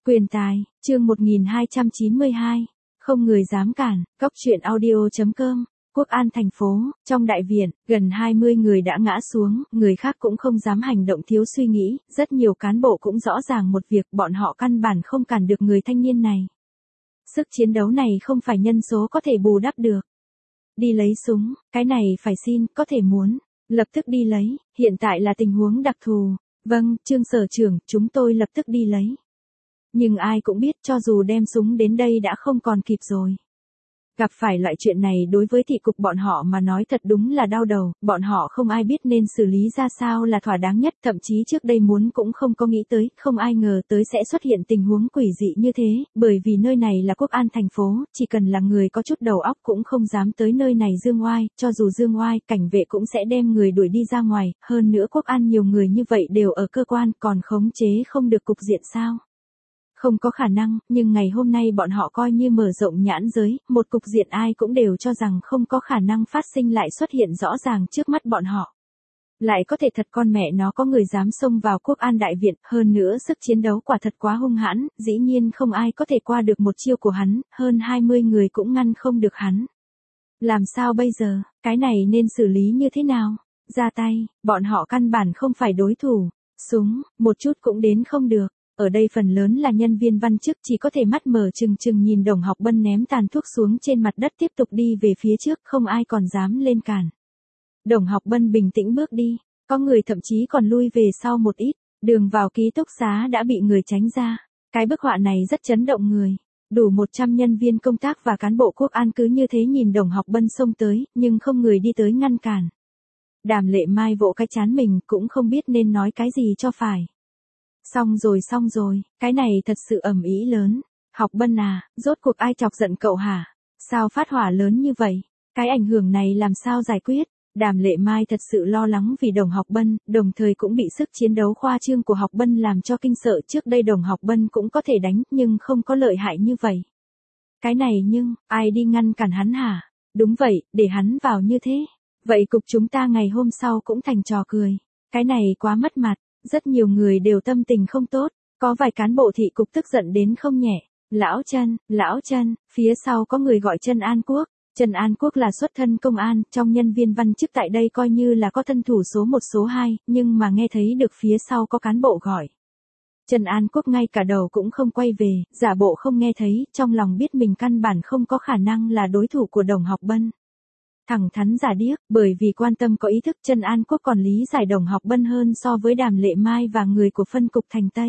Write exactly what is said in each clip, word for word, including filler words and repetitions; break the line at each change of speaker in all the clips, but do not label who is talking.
Quyền tài, chương một nghìn hai trăm chín mươi hai. Không người dám cản, Cóc truyện audio chấm com. Quốc An thành phố, trong đại viện, gần hai mươi người đã ngã xuống, người khác cũng không dám hành động thiếu suy nghĩ, rất nhiều cán bộ cũng rõ ràng một việc, bọn họ căn bản không cản được người thanh niên này. Sức chiến đấu này không phải nhân số có thể bù đắp được. Đi lấy súng, cái này phải xin, có thể muốn, lập tức đi lấy, hiện tại là tình huống đặc thù. Vâng, Trương Sở trưởng, chúng tôi lập tức đi lấy. Nhưng ai cũng biết cho dù đem súng đến đây đã không còn kịp rồi. Gặp phải loại chuyện này đối với thị cục bọn họ mà nói thật đúng là đau đầu, bọn họ không ai biết nên xử lý ra sao là thỏa đáng nhất, thậm chí trước đây muốn cũng không có nghĩ tới, không ai ngờ tới sẽ xuất hiện tình huống quỷ dị như thế, bởi vì nơi này là Quốc An thành phố, chỉ cần là người có chút đầu óc cũng không dám tới nơi này dương oai, cho dù dương oai, cảnh vệ cũng sẽ đem người đuổi đi ra ngoài, hơn nữa Quốc An nhiều người như vậy đều ở cơ quan, còn khống chế không được cục diện sao? Không có khả năng, nhưng ngày hôm nay bọn họ coi như mở rộng nhãn giới, một cục diện ai cũng đều cho rằng không có khả năng phát sinh lại xuất hiện rõ ràng trước mắt bọn họ. Lại có thể thật con mẹ nó có người dám xông vào Quốc An đại viện, hơn nữa sức chiến đấu quả thật quá hung hãn, dĩ nhiên không ai có thể qua được một chiêu của hắn, hơn hai mươi người cũng ngăn không được hắn. Làm sao bây giờ, cái này nên xử lý như thế nào? Ra tay, bọn họ căn bản không phải đối thủ, súng, một chút cũng đến không được. Ở đây phần lớn là nhân viên văn chức chỉ có thể mắt mở trừng trừng nhìn Đồng Học Bân ném tàn thuốc xuống trên mặt đất tiếp tục đi về phía trước, không ai còn dám lên cản. Đồng Học Bân bình tĩnh bước đi, có người thậm chí còn lui về sau một ít, đường vào ký túc xá đã bị người tránh ra. Cái bức họa này rất chấn động người. Đủ một trăm nhân viên công tác và cán bộ Quốc An cứ như thế nhìn Đồng Học Bân xông tới, nhưng không người đi tới ngăn cản. Đàm Lệ Mai vỗ cái trán mình cũng không biết nên nói cái gì cho phải. Xong rồi xong rồi, cái này thật sự ầm ĩ lớn. Học Bân à, rốt cuộc ai chọc giận cậu hả? Sao phát hỏa lớn như vậy? Cái ảnh hưởng này làm sao giải quyết? Đàm Lệ Mai thật sự lo lắng vì Đồng Học Bân, đồng thời cũng bị sức chiến đấu khoa trương của Học Bân làm cho kinh sợ. Trước đây Đồng Học Bân cũng có thể đánh, nhưng không có lợi hại như vậy. Cái này nhưng, ai đi ngăn cản hắn hả? Đúng vậy, để hắn vào như thế. Vậy cục chúng ta ngày hôm sau cũng thành trò cười. Cái này quá mất mặt. Rất nhiều người đều tâm tình không tốt, có vài cán bộ thị cục tức giận đến không nhẹ. Lão Trân, Lão Trân, phía sau có người gọi Trân An Quốc. Trân An Quốc là xuất thân công an, trong nhân viên văn chức tại đây coi như là có thân thủ số một số hai, nhưng mà nghe thấy được phía sau có cán bộ gọi. Trân An Quốc ngay cả đầu cũng không quay về, giả bộ không nghe thấy, trong lòng biết mình căn bản không có khả năng là đối thủ của Đồng Học Bân. Thẳng thắn giả điếc, bởi vì quan tâm có ý thức Trân An Quốc còn lý giải Đồng Học Bân hơn so với Đàm Lệ Mai và người của phân cục thành Tây.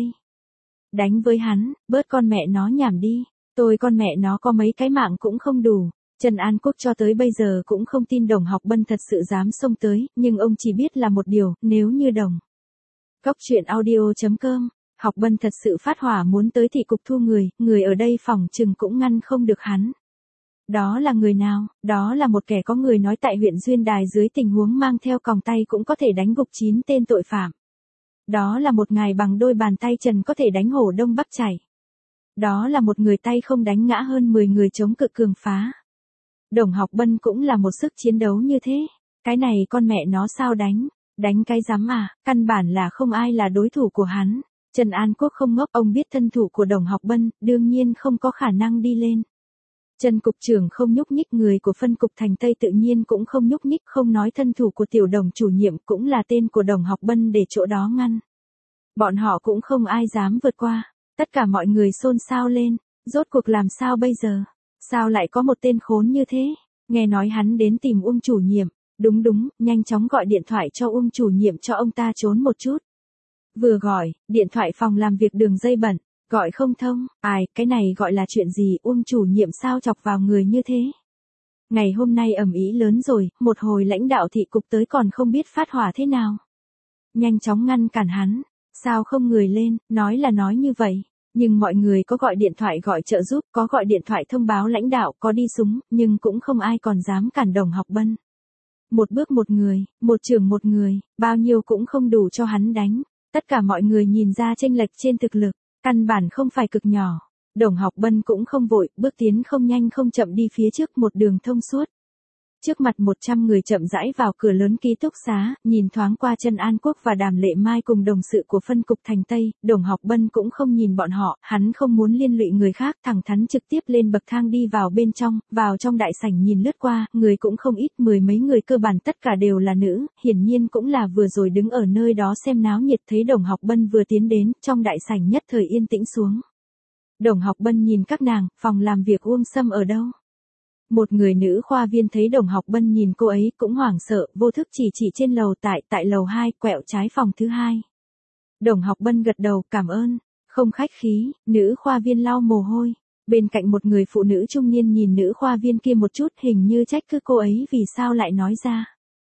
Đánh với hắn, bớt con mẹ nó nhảm đi, tôi con mẹ nó có mấy cái mạng cũng không đủ. Trân An Quốc cho tới bây giờ cũng không tin Đồng Học Bân thật sự dám xông tới, nhưng ông chỉ biết là một điều, nếu như Đồng. Cóc truyện audio chấm com, Học Bân thật sự phát hỏa muốn tới thị cục thu người, người ở đây phòng trừng cũng ngăn không được hắn. Đó là người nào? Đó là một kẻ có người nói tại huyện Duyên Đài dưới tình huống mang theo còng tay cũng có thể đánh gục chín tên tội phạm. Đó là một ngài bằng đôi bàn tay trần có thể đánh hổ đông bắc chảy. Đó là một người tay không đánh ngã hơn mười người chống cự cường phá. Đồng Học Bân cũng là một sức chiến đấu như thế. Cái này con mẹ nó sao đánh? Đánh cái rắm à, căn bản là không ai là đối thủ của hắn. Trần An Quốc không ngốc, ông biết thân thủ của Đồng Học Bân, đương nhiên không có khả năng đi lên. Trần cục trưởng không nhúc nhích, người của phân cục thành Tây tự nhiên cũng không nhúc nhích, không nói thân thủ của tiểu Đồng chủ nhiệm cũng là tên của Đồng Học Bân để chỗ đó ngăn. Bọn họ cũng không ai dám vượt qua, tất cả mọi người xôn xao lên, rốt cuộc làm sao bây giờ? Sao lại có một tên khốn như thế? Nghe nói hắn đến tìm Uông chủ nhiệm, đúng đúng, nhanh chóng gọi điện thoại cho Uông chủ nhiệm cho ông ta trốn một chút. Vừa gọi, điện thoại phòng làm việc đường dây bận. Gọi không thông, ai, cái này gọi là chuyện gì, Uông chủ nhiệm sao chọc vào người như thế? Ngày hôm nay ầm ĩ lớn rồi, một hồi lãnh đạo thị cục tới còn không biết phát hỏa thế nào. Nhanh chóng ngăn cản hắn, sao không người lên, nói là nói như vậy, nhưng mọi người có gọi điện thoại gọi trợ giúp, có gọi điện thoại thông báo lãnh đạo, có đi súng, nhưng cũng không ai còn dám cản Đồng Học Bân. Một bước một người, một trường một người, bao nhiêu cũng không đủ cho hắn đánh, tất cả mọi người nhìn ra chênh lệch trên thực lực. Căn bản không phải cực nhỏ, Đồng Học Bân cũng không vội, bước tiến không nhanh không chậm đi phía trước một đường thông suốt. Trước mặt một trăm người chậm rãi vào cửa lớn ký túc xá, nhìn thoáng qua Trần An Quốc và Đàm Lệ Mai cùng đồng sự của phân cục Thành Tây, Đồng Học Bân cũng không nhìn bọn họ, hắn không muốn liên lụy người khác, thẳng thắn trực tiếp lên bậc thang đi vào bên trong, vào trong đại sảnh nhìn lướt qua, người cũng không ít, mười mấy người cơ bản tất cả đều là nữ, hiển nhiên cũng là vừa rồi đứng ở nơi đó xem náo nhiệt, thấy Đồng Học Bân vừa tiến đến, trong đại sảnh nhất thời yên tĩnh xuống. Đồng Học Bân nhìn các nàng, phòng làm việc Uông Sâm ở đâu? Một người nữ khoa viên thấy Đồng Học Bân nhìn cô ấy cũng hoảng sợ, vô thức chỉ chỉ trên lầu tại, tại lầu hai, quẹo trái phòng thứ hai. Đồng Học Bân gật đầu, cảm ơn, không khách khí, nữ khoa viên lau mồ hôi. Bên cạnh một người phụ nữ trung niên nhìn nữ khoa viên kia một chút, hình như trách cứ cô ấy vì sao lại nói ra.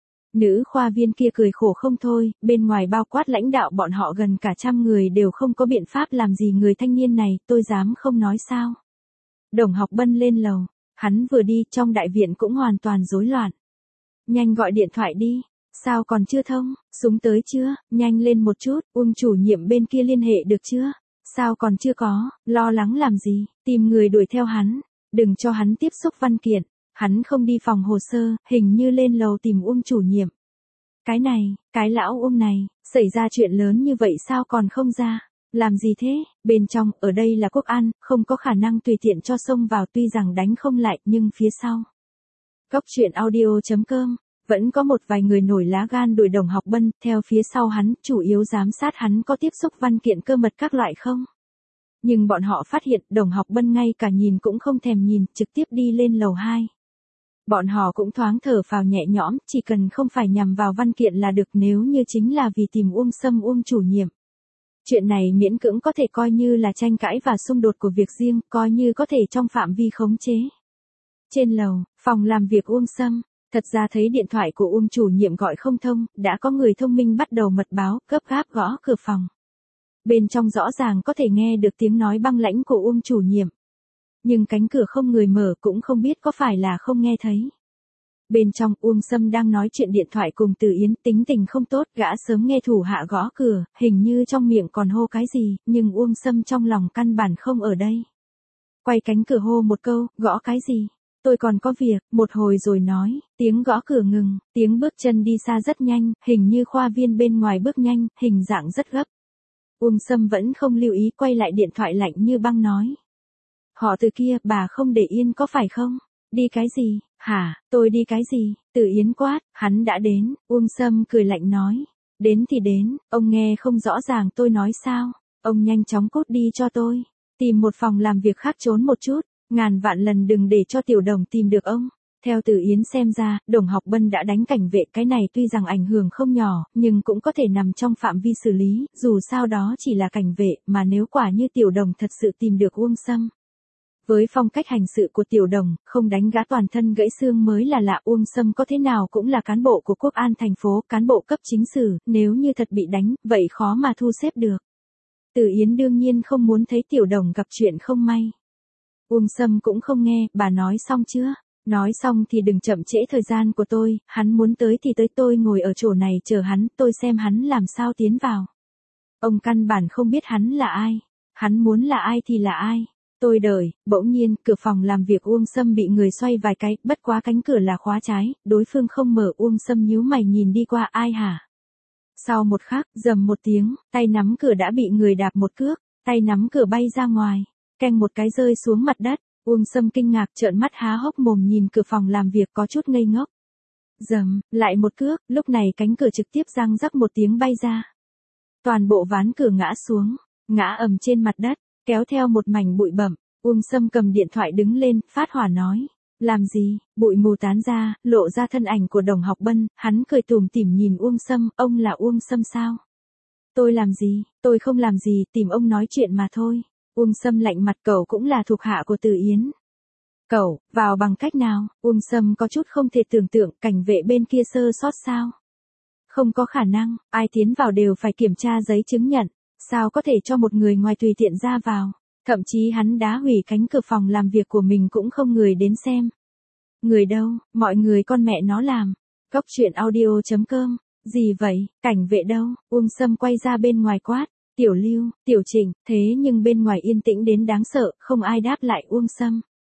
Nữ khoa viên kia cười khổ không thôi, bên ngoài bao quát lãnh đạo bọn họ gần cả trăm người đều không có biện pháp làm gì người thanh niên này, tôi dám không nói sao. Đồng Học Bân lên lầu. Hắn vừa đi, trong đại viện cũng hoàn toàn rối loạn. Nhanh gọi điện thoại đi, sao còn chưa thông, súng tới chưa, nhanh lên một chút, Uông chủ nhiệm bên kia liên hệ được chưa, sao còn chưa có, lo lắng làm gì, tìm người đuổi theo hắn, đừng cho hắn tiếp xúc văn kiện, hắn không đi phòng hồ sơ, hình như lên lầu tìm Uông chủ nhiệm. Cái này, cái lão Uông này, xảy ra chuyện lớn như vậy sao còn không ra? Làm gì thế, bên trong, ở đây là Quốc An, không có khả năng tùy tiện cho xông vào tuy rằng đánh không lại, nhưng phía sau. Góc truyện audio chấm com, vẫn có một vài người nổi lá gan đuổi Đồng Học Bân, theo phía sau hắn, chủ yếu giám sát hắn có tiếp xúc văn kiện cơ mật các loại không. Nhưng bọn họ phát hiện, Đồng Học Bân ngay cả nhìn cũng không thèm nhìn, trực tiếp đi lên lầu hai. Bọn họ cũng thoáng thở phào nhẹ nhõm, chỉ cần không phải nhằm vào văn kiện là được, nếu như chính là vì tìm Uông Sâm Uông chủ nhiệm. Chuyện này miễn cưỡng có thể coi như là tranh cãi và xung đột của việc riêng, coi như có thể trong phạm vi khống chế. Trên lầu, phòng làm việc Uông Sâm, thật ra thấy điện thoại của Uông chủ nhiệm gọi không thông, đã có người thông minh bắt đầu mật báo, gấp gáp gõ cửa phòng. Bên trong rõ ràng có thể nghe được tiếng nói băng lãnh của Uông chủ nhiệm. Nhưng cánh cửa không người mở, cũng không biết có phải là không nghe thấy. Bên trong, Uông Sâm đang nói chuyện điện thoại cùng Từ Yến, tính tình không tốt, gã sớm nghe thủ hạ gõ cửa, hình như trong miệng còn hô cái gì, nhưng Uông Sâm trong lòng căn bản không ở đây. Quay cánh cửa hô một câu, gõ cái gì? Tôi còn có việc, một hồi rồi nói, tiếng gõ cửa ngừng, tiếng bước chân đi xa rất nhanh, hình như khoa viên bên ngoài bước nhanh, hình dạng rất gấp. Uông Sâm vẫn không lưu ý, quay lại điện thoại lạnh như băng nói. Họ Từ kia, bà không để yên có phải không? Đi cái gì, hả, tôi đi cái gì, Từ Yến quát, hắn đã đến, Uông Sâm cười lạnh nói, đến thì đến, ông nghe không rõ ràng tôi nói sao, ông nhanh chóng cút đi cho tôi, tìm một phòng làm việc khác trốn một chút, ngàn vạn lần đừng để cho Tiểu Đồng tìm được ông. Theo Từ Yến xem ra, Đồng Học Bân đã đánh cảnh vệ, cái này tuy rằng ảnh hưởng không nhỏ, nhưng cũng có thể nằm trong phạm vi xử lý, dù sao đó chỉ là cảnh vệ, mà nếu quả như Tiểu Đồng thật sự tìm được Uông Sâm. Với phong cách hành sự của Tiểu Đồng, không đánh gã toàn thân gãy xương mới là lạ. Uông Sâm có thế nào cũng là cán bộ của Quốc An thành phố, cán bộ cấp chính sử, nếu như thật bị đánh, vậy khó mà thu xếp được. Từ Yến đương nhiên không muốn thấy Tiểu Đồng gặp chuyện không may. Uông Sâm cũng không nghe, bà nói xong chưa? Nói xong thì đừng chậm trễ thời gian của tôi, hắn muốn tới thì tới, tôi ngồi ở chỗ này chờ hắn, tôi xem hắn làm sao tiến vào. Ông căn bản không biết hắn là ai, hắn muốn là ai thì là ai. Tôi đợi, bỗng nhiên, cửa phòng làm việc Uông Sâm bị người xoay vài cái, bất quá cánh cửa là khóa trái, đối phương không mở. Uông Sâm nhíu mày nhìn đi qua, ai hả? Sau một khắc, rầm một tiếng, tay nắm cửa đã bị người đạp một cước, tay nắm cửa bay ra ngoài, keng một cái rơi xuống mặt đất. Uông Sâm kinh ngạc trợn mắt há hốc mồm nhìn cửa phòng làm việc có chút ngây ngốc. Rầm, lại một cước, lúc này cánh cửa trực tiếp răng rắc một tiếng bay ra. Toàn bộ ván cửa ngã xuống, ngã ầm trên mặt đất. Kéo theo một mảnh bụi bặm, Uông Sâm cầm điện thoại đứng lên, phát hỏa nói, làm gì, bụi mù tán ra, lộ ra thân ảnh của Đồng Học Bân, hắn cười tủm tỉm nhìn Uông Sâm, ông là Uông Sâm sao? Tôi làm gì, tôi không làm gì, tìm ông nói chuyện mà thôi. Uông Sâm lạnh mặt, cậu cũng là thuộc hạ của Từ Yến. Cậu, vào bằng cách nào? Uông Sâm có chút không thể tưởng tượng, cảnh vệ bên kia sơ sót sao? Không có khả năng, ai tiến vào đều phải kiểm tra giấy chứng nhận. Sao có thể cho một người ngoài tùy tiện ra vào, thậm chí hắn đá hủy cánh cửa phòng làm việc của mình cũng không người đến xem. Người đâu, mọi người con mẹ nó làm. Góc truyện audio chấm com, gì vậy, cảnh vệ đâu, Uông Sâm quay ra bên ngoài quát, Tiểu Lưu, Tiểu Trịnh, thế nhưng bên ngoài yên tĩnh đến đáng sợ, không ai đáp lại Uông Sâm.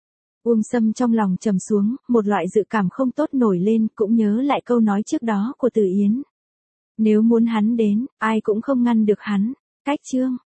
Uông Sâm trong lòng trầm xuống, một loại dự cảm không tốt nổi lên, cũng nhớ lại câu nói trước đó của Từ Yến. Nếu muốn hắn đến, ai cũng không ngăn được hắn. Cách chương